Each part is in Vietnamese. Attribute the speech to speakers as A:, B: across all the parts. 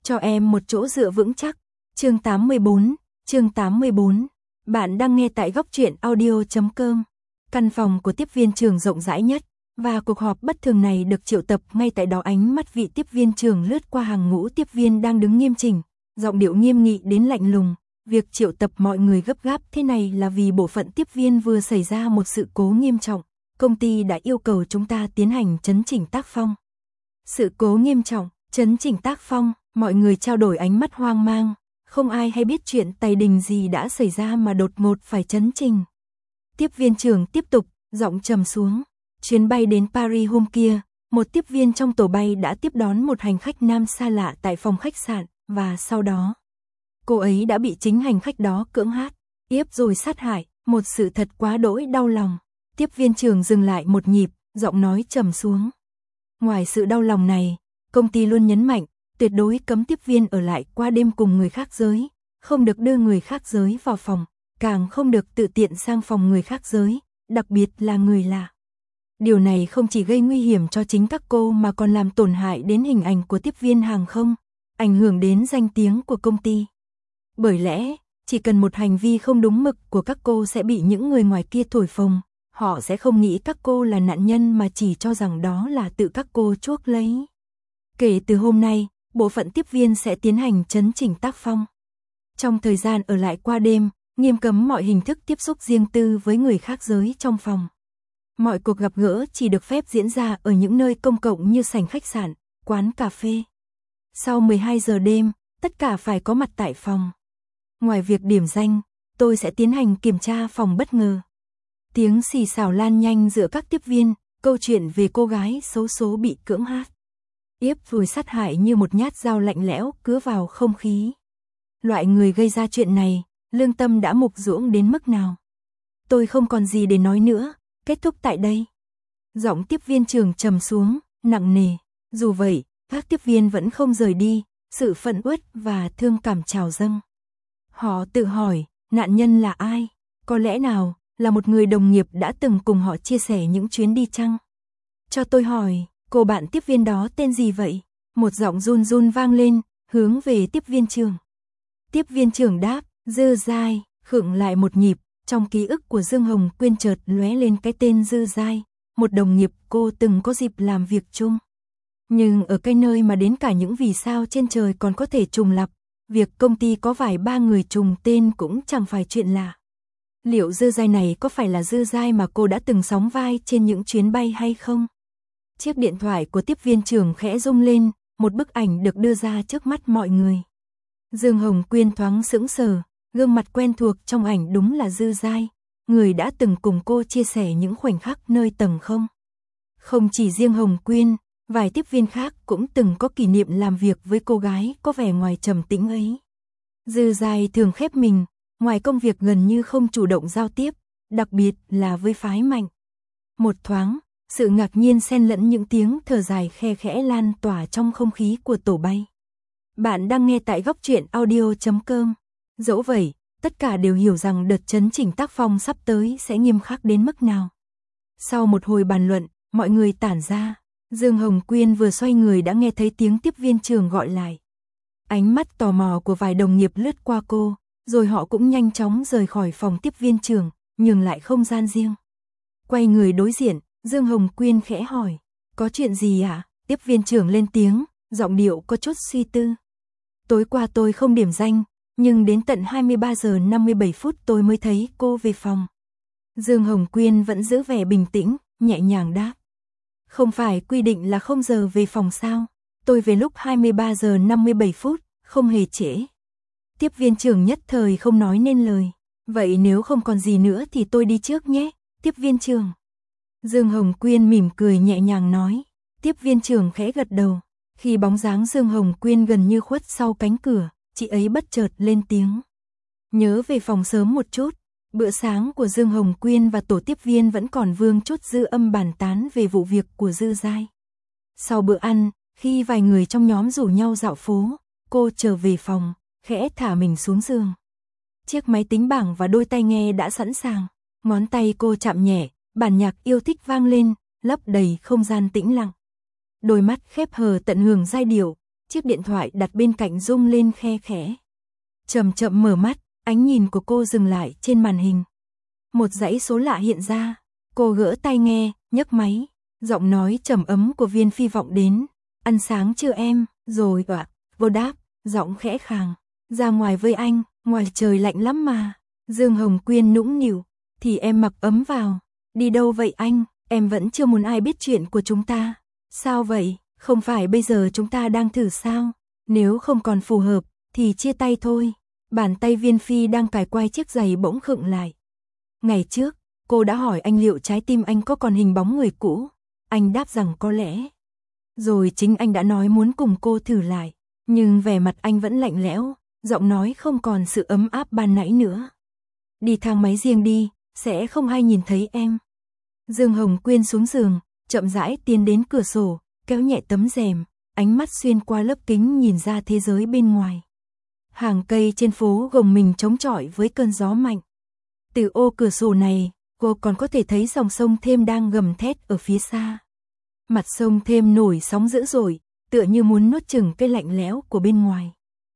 A: Cho em một chỗ dựa vững chắc. Chương 84. Bạn đang nghe tại góc truyện audio.com. Căn phòng của tiếp viên trường rộng rãi nhất, và cuộc họp bất thường này được triệu tập ngay tại đó. Ánh mắt vị tiếp viên trường lướt qua hàng ngũ tiếp viên đang đứng nghiêm chỉnh, giọng điệu nghiêm nghị đến lạnh lùng. Việc triệu tập mọi người gấp gáp thế này là vì bộ phận tiếp viên vừa xảy ra một sự cố nghiêm trọng. Công ty đã yêu cầu chúng ta tiến hành chấn chỉnh tác phong. Sự cố nghiêm trọng, chấn chỉnh tác phong, mọi người trao đổi ánh mắt hoang mang. Không ai hay biết chuyện tày đình gì đã xảy ra mà đột ngột phải chấn chỉnh. Tiếp viên trưởng tiếp tục, giọng trầm xuống. Chuyến bay đến Paris hôm kia, một tiếp viên trong tổ bay đã tiếp đón một hành khách nam xa lạ tại phòng khách sạn, và sau đó, cô ấy đã bị chính hành khách đó cưỡng hiếp rồi sát hại, một sự thật quá đỗi đau lòng. Tiếp viên trưởng dừng lại một nhịp, giọng nói trầm xuống. Ngoài sự đau lòng này, công ty luôn nhấn mạnh, tuyệt đối cấm tiếp viên ở lại qua đêm cùng người khác giới, không được đưa người khác giới vào phòng, càng không được tự tiện sang phòng người khác giới, đặc biệt là người lạ. Điều này không chỉ gây nguy hiểm cho chính các cô mà còn làm tổn hại đến hình ảnh của tiếp viên hàng không, ảnh hưởng đến danh tiếng của công ty. Bởi lẽ, chỉ cần một hành vi không đúng mực của các cô sẽ bị những người ngoài kia thổi phồng, họ sẽ không nghĩ các cô là nạn nhân mà chỉ cho rằng đó là tự các cô chuốc lấy. Kể từ hôm nay, bộ phận tiếp viên sẽ tiến hành chấn chỉnh tác phong. Trong thời gian ở lại qua đêm, nghiêm cấm mọi hình thức tiếp xúc riêng tư với người khác giới trong phòng. Mọi cuộc gặp gỡ chỉ được phép diễn ra ở những nơi công cộng như sảnh khách sạn, quán cà phê. Sau 12 giờ đêm, tất cả phải có mặt tại phòng. Ngoài việc điểm danh, tôi sẽ tiến hành kiểm tra phòng bất ngờ. Tiếng xì xào lan nhanh giữa các tiếp viên, câu chuyện về cô gái xấu số bị cưỡng hiếp rồi sát hại như một nhát dao lạnh lẽo cứa vào không khí. Loại người gây ra chuyện này, lương tâm đã mục ruỗng đến mức nào? Tôi không còn gì để nói nữa, kết thúc tại đây. Giọng tiếp viên trường trầm xuống, nặng nề. Dù vậy, các tiếp viên vẫn không rời đi, sự phẫn uất và thương cảm trào dâng. Họ tự hỏi, nạn nhân là ai? Có lẽ nào là một người đồng nghiệp đã từng cùng họ chia sẻ những chuyến đi chăng? Cho tôi hỏi, cô bạn tiếp viên đó tên gì vậy? Một giọng run run vang lên, hướng về tiếp viên trường. Tiếp viên trưởng đáp, Dư Giai. Khựng lại một nhịp, trong ký ức của Dương Hồng Quyên chợt lóe lên cái tên Dư Giai, một đồng nghiệp cô từng có dịp làm việc chung. Nhưng ở cái nơi mà đến cả những vì sao trên trời còn có thể trùng lặp, việc công ty có vài ba người trùng tên cũng chẳng phải chuyện lạ. Liệu Dư Giai này có phải là Dư Giai mà cô đã từng sóng vai trên những chuyến bay hay không? Chiếc điện thoại của tiếp viên trưởng khẽ rung lên, một bức ảnh được đưa ra trước mắt mọi người. Dương Hồng Quyên thoáng sững sờ, gương mặt quen thuộc trong ảnh đúng là Dư Giai, người đã từng cùng cô chia sẻ những khoảnh khắc nơi tầng không. Không chỉ riêng Hồng Quyên, vài tiếp viên khác cũng từng có kỷ niệm làm việc với cô gái có vẻ ngoài trầm tĩnh ấy. Dư Giai thường khép mình, ngoài công việc gần như không chủ động giao tiếp, đặc biệt là với phái mạnh. Một thoáng, sự ngạc nhiên xen lẫn những tiếng thở dài khe khẽ lan tỏa trong không khí của tổ bay. Bạn đang nghe tại góc truyện audio.com. Dẫu vậy, tất cả đều hiểu rằng đợt chấn chỉnh tác phong sắp tới sẽ nghiêm khắc đến mức nào. Sau một hồi bàn luận, mọi người tản ra. Dương Hồng Quyên vừa xoay người đã nghe thấy tiếng tiếp viên trường gọi lại. Ánh mắt tò mò của vài đồng nghiệp lướt qua cô, rồi họ cũng nhanh chóng rời khỏi phòng tiếp viên trường, nhường lại không gian riêng. Quay người đối diện, Dương Hồng Quyên khẽ hỏi, có chuyện gì ạ? Tiếp viên trưởng lên tiếng, giọng điệu có chút suy tư. Tối qua tôi không điểm danh, nhưng đến tận 23 giờ 57 phút tôi mới thấy cô về phòng. Dương Hồng Quyên vẫn giữ vẻ bình tĩnh, nhẹ nhàng đáp. Không phải quy định là không giờ về phòng sao? Tôi về lúc 23 giờ 57 phút, không hề trễ. Tiếp viên trưởng nhất thời không nói nên lời. Vậy nếu không còn gì nữa thì tôi đi trước nhé, tiếp viên trưởng. Dương Hồng Quyên mỉm cười nhẹ nhàng nói. Tiếp viên trưởng khẽ gật đầu. Khi bóng dáng Dương Hồng Quyên gần như khuất sau cánh cửa, chị ấy bất chợt lên tiếng. Nhớ về phòng sớm một chút. Bữa sáng của Dương Hồng Quyên và tổ tiếp viên vẫn còn vương chút dư âm bàn tán về vụ việc của Dư Giai. Sau bữa ăn, khi vài người trong nhóm rủ nhau dạo phố, cô trở về phòng, khẽ thả mình xuống giường. Chiếc máy tính bảng và đôi tai nghe đã sẵn sàng. Ngón tay cô chạm nhẹ, bản nhạc yêu thích vang lên, lấp đầy không gian tĩnh lặng. Đôi mắt khép hờ tận hưởng giai điệu, chiếc điện thoại đặt bên cạnh rung lên khe khẽ. Chậm chậm mở mắt, ánh nhìn của cô dừng lại trên màn hình. Một dãy số lạ hiện ra, cô gỡ tai nghe, nhấc máy, giọng nói trầm ấm của Viên Phi vọng đến. Ăn sáng chưa em? Rồi ạ. Vô đáp, giọng khẽ khàng. Ra ngoài với anh, ngoài trời lạnh lắm mà. Dương Hồng Quyên nũng nịu, thì em mặc ấm vào. Đi đâu vậy anh? Em vẫn chưa muốn ai biết chuyện của chúng ta. Sao vậy? Không phải bây giờ chúng ta đang thử sao? Nếu không còn phù hợp, thì chia tay thôi. Bàn tay Viên Phi đang cài quai chiếc giày bỗng khựng lại. Ngày trước, cô đã hỏi anh liệu trái tim anh có còn hình bóng người cũ. Anh đáp rằng có lẽ. Rồi chính anh đã nói muốn cùng cô thử lại. Nhưng vẻ mặt anh vẫn lạnh lẽo, giọng nói không còn sự ấm áp ban nãy nữa. Đi thang máy riêng đi, sẽ không ai nhìn thấy em. Dương Hồng Quyên xuống giường, chậm rãi tiến đến cửa sổ, kéo nhẹ tấm rèm, ánh mắt xuyên qua lớp kính nhìn ra thế giới bên ngoài. Hàng cây trên phố gồng mình chống chọi với cơn gió mạnh. Từ ô cửa sổ này, cô còn có thể thấy dòng sông Thêm đang gầm thét ở phía xa. Mặt sông Thêm nổi sóng dữ dội, tựa như muốn nuốt chửng cái lạnh lẽo của bên ngoài.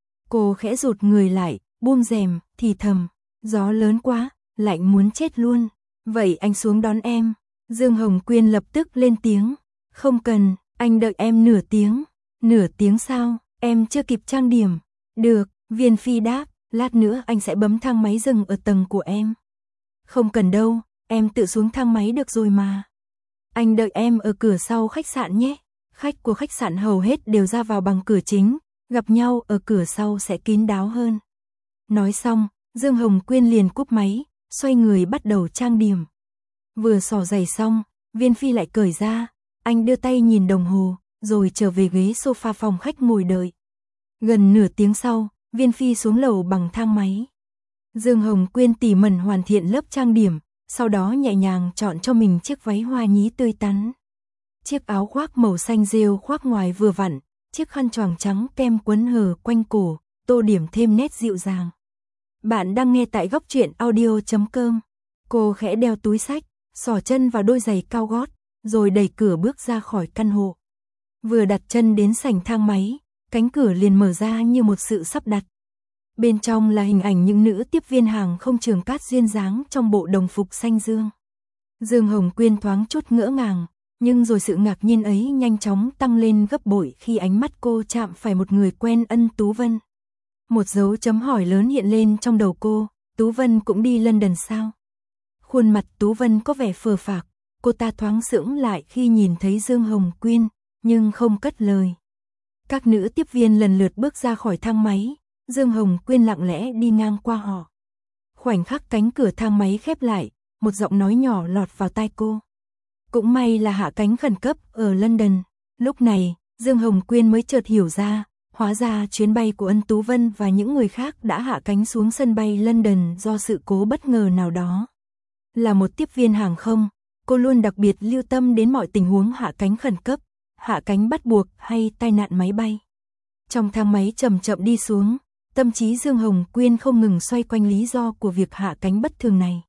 A: Cô khẽ rụt người lại, buông rèm, thì thầm, gió lớn quá, lạnh muốn chết luôn. Vậy anh xuống đón em. Dương Hồng Quyên lập tức lên tiếng. Không cần, anh đợi em nửa tiếng. Nửa tiếng sao? Em chưa kịp trang điểm. Được, Viên Phi đáp, lát nữa anh sẽ bấm thang máy dừng ở tầng của em. Không cần đâu, em tự xuống thang máy được rồi mà. Anh đợi em ở cửa sau khách sạn nhé. Khách của khách sạn hầu hết đều ra vào bằng cửa chính, gặp nhau ở cửa sau sẽ kín đáo hơn. Nói xong, Dương Hồng Quyên liền cúp máy, xoay người bắt đầu trang điểm. Vừa xỏ giày xong, Viên Phi lại cởi ra, anh đưa tay nhìn đồng hồ, rồi trở về ghế sofa phòng khách ngồi đợi. Gần nửa tiếng sau, Viên Phi xuống lầu bằng thang máy. Dương Hồng Quyên tỉ mẩn hoàn thiện lớp trang điểm, sau đó nhẹ nhàng chọn cho mình chiếc váy hoa nhí tươi tắn. Chiếc áo khoác màu xanh rêu khoác ngoài vừa vặn, chiếc khăn choàng trắng kem quấn hở quanh cổ, tô điểm thêm nét dịu dàng. Bạn đang nghe tại góc truyện audio.com. Cô khẽ đeo túi xách, xỏ chân vào đôi giày cao gót, rồi đẩy cửa bước ra khỏi căn hộ. Vừa đặt chân đến sảnh thang máy, cánh cửa liền mở ra như một sự sắp đặt. Bên trong là hình ảnh những nữ tiếp viên hàng không Trường Cát duyên dáng trong bộ đồng phục xanh dương. Dương Hồng Quyên thoáng chút ngỡ ngàng, nhưng rồi sự ngạc nhiên ấy nhanh chóng tăng lên gấp bội khi ánh mắt cô chạm phải một người quen, Ân Tú Vân. Một dấu chấm hỏi lớn hiện lên trong đầu cô, Tú Vân cũng đi London sao? Khuôn mặt Tú Vân có vẻ phờ phạc, cô ta thoáng sững lại khi nhìn thấy Dương Hồng Quyên, nhưng không cất lời. Các nữ tiếp viên lần lượt bước ra khỏi thang máy, Dương Hồng Quyên lặng lẽ đi ngang qua họ. Khoảnh khắc cánh cửa thang máy khép lại, một giọng nói nhỏ lọt vào tai cô. Cũng may là hạ cánh khẩn cấp ở London. Lúc này, Dương Hồng Quyên mới chợt hiểu ra, hóa ra chuyến bay của Ân Tú Vân và những người khác đã hạ cánh xuống sân bay London do sự cố bất ngờ nào đó. Là một tiếp viên hàng không, cô luôn đặc biệt lưu tâm đến mọi tình huống hạ cánh khẩn cấp, hạ cánh bắt buộc hay tai nạn máy bay. Trong thang máy chậm chậm đi xuống, tâm trí Dương Hồng Quyên không ngừng xoay quanh lý do của việc hạ cánh bất thường này.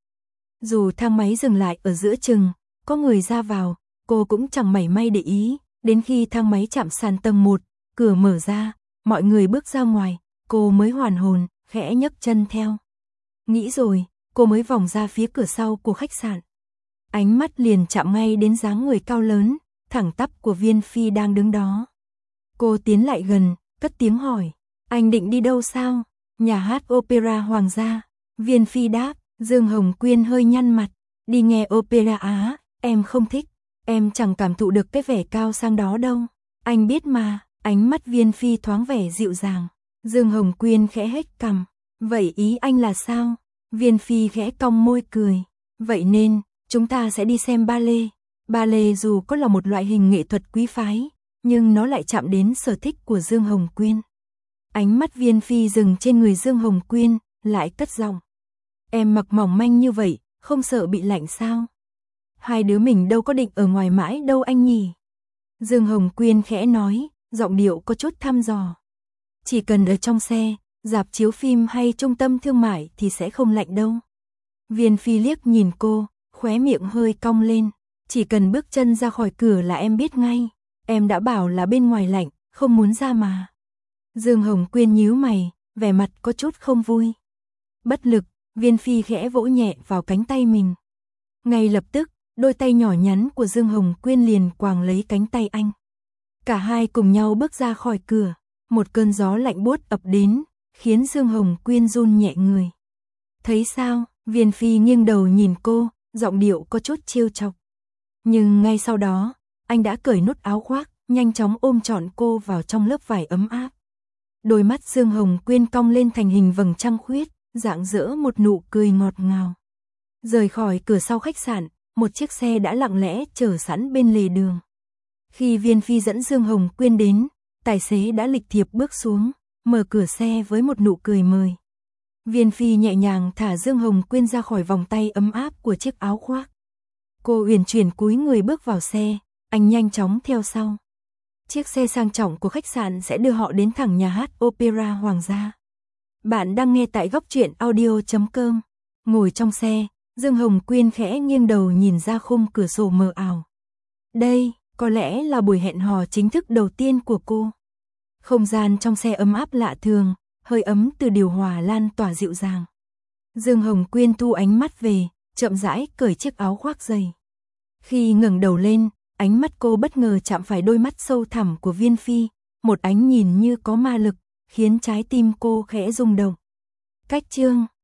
A: Dù thang máy dừng lại ở giữa chừng, có người ra vào, cô cũng chẳng mảy may để ý, đến khi thang máy chạm sàn tầng 1, cửa mở ra, mọi người bước ra ngoài, cô mới hoàn hồn, khẽ nhấc chân theo. Nghĩ rồi, cô mới vòng ra phía cửa sau của khách sạn. Ánh mắt liền chạm ngay đến dáng người cao lớn, thẳng tắp của Viên Phi đang đứng đó. Cô tiến lại gần, cất tiếng hỏi, anh định đi đâu sao? Nhà hát opera Hoàng gia. Viên Phi đáp. Dương Hồng Quyên hơi nhăn mặt, đi nghe opera Á, em không thích, em chẳng cảm thụ được cái vẻ cao sang đó đâu. Anh biết mà, ánh mắt Viên Phi thoáng vẻ dịu dàng. Dương Hồng Quyên khẽ hếch cằm, vậy ý anh là sao? Viên Phi khẽ cong môi cười, vậy nên, chúng ta sẽ đi xem ballet. Ballet dù có là một loại hình nghệ thuật quý phái, nhưng nó lại chạm đến sở thích của Dương Hồng Quyên. Ánh mắt Viên Phi dừng trên người Dương Hồng Quyên, lại cất giọng. Em mặc mỏng manh như vậy, không sợ bị lạnh sao? Hai đứa mình đâu có định ở ngoài mãi đâu anh nhỉ? Dương Hồng Quyên khẽ nói, giọng điệu có chút thăm dò. Chỉ cần ở trong xe, rạp chiếu phim hay trung tâm thương mại thì sẽ không lạnh đâu. Viên Phi liếc nhìn cô, khóe miệng hơi cong lên. Chỉ cần bước chân ra khỏi cửa là em biết ngay. Em đã bảo là bên ngoài lạnh, không muốn ra mà. Dương Hồng Quyên nhíu mày, vẻ mặt có chút không vui. Bất lực, Viên Phi khẽ vỗ nhẹ vào cánh tay mình. Ngay lập tức, đôi tay nhỏ nhắn của Dương Hồng Quyên liền quàng lấy cánh tay anh. Cả hai cùng nhau bước ra khỏi cửa, một cơn gió lạnh buốt ập đến, khiến Dương Hồng Quyên run nhẹ người. Thấy sao? Viên Phi nghiêng đầu nhìn cô, giọng điệu có chút trêu chọc. Nhưng ngay sau đó, anh đã cởi nút áo khoác, nhanh chóng ôm trọn cô vào trong lớp vải ấm áp. Đôi mắt Dương Hồng Quyên cong lên thành hình vầng trăng khuyết, rạng rỡ một nụ cười ngọt ngào. Rời khỏi cửa sau khách sạn, một chiếc xe đã lặng lẽ chờ sẵn bên lề đường. Khi Viên Phi dẫn Dương Hồng Quyên đến, tài xế đã lịch thiệp bước xuống, mở cửa xe với một nụ cười mời. Viên Phi nhẹ nhàng thả Dương Hồng Quyên ra khỏi vòng tay ấm áp của chiếc áo khoác. Cô uyển chuyển cúi người bước vào xe, anh nhanh chóng theo sau. Chiếc xe sang trọng của khách sạn sẽ đưa họ đến thẳng nhà hát Opera Hoàng gia. Bạn đang nghe tại góc truyện audio.com. Ngồi trong xe, Dương Hồng Quyên khẽ nghiêng đầu nhìn ra khung cửa sổ mờ ảo. Đây, có lẽ là buổi hẹn hò chính thức đầu tiên của cô. Không gian trong xe ấm áp lạ thường, hơi ấm từ điều hòa lan tỏa dịu dàng. Dương Hồng Quyên thu ánh mắt về, chậm rãi cởi chiếc áo khoác dày. Khi ngẩng đầu lên, ánh mắt cô bất ngờ chạm phải đôi mắt sâu thẳm của Viên Phi, một ánh nhìn như có ma lực, khiến trái tim cô khẽ rung động. Cách chương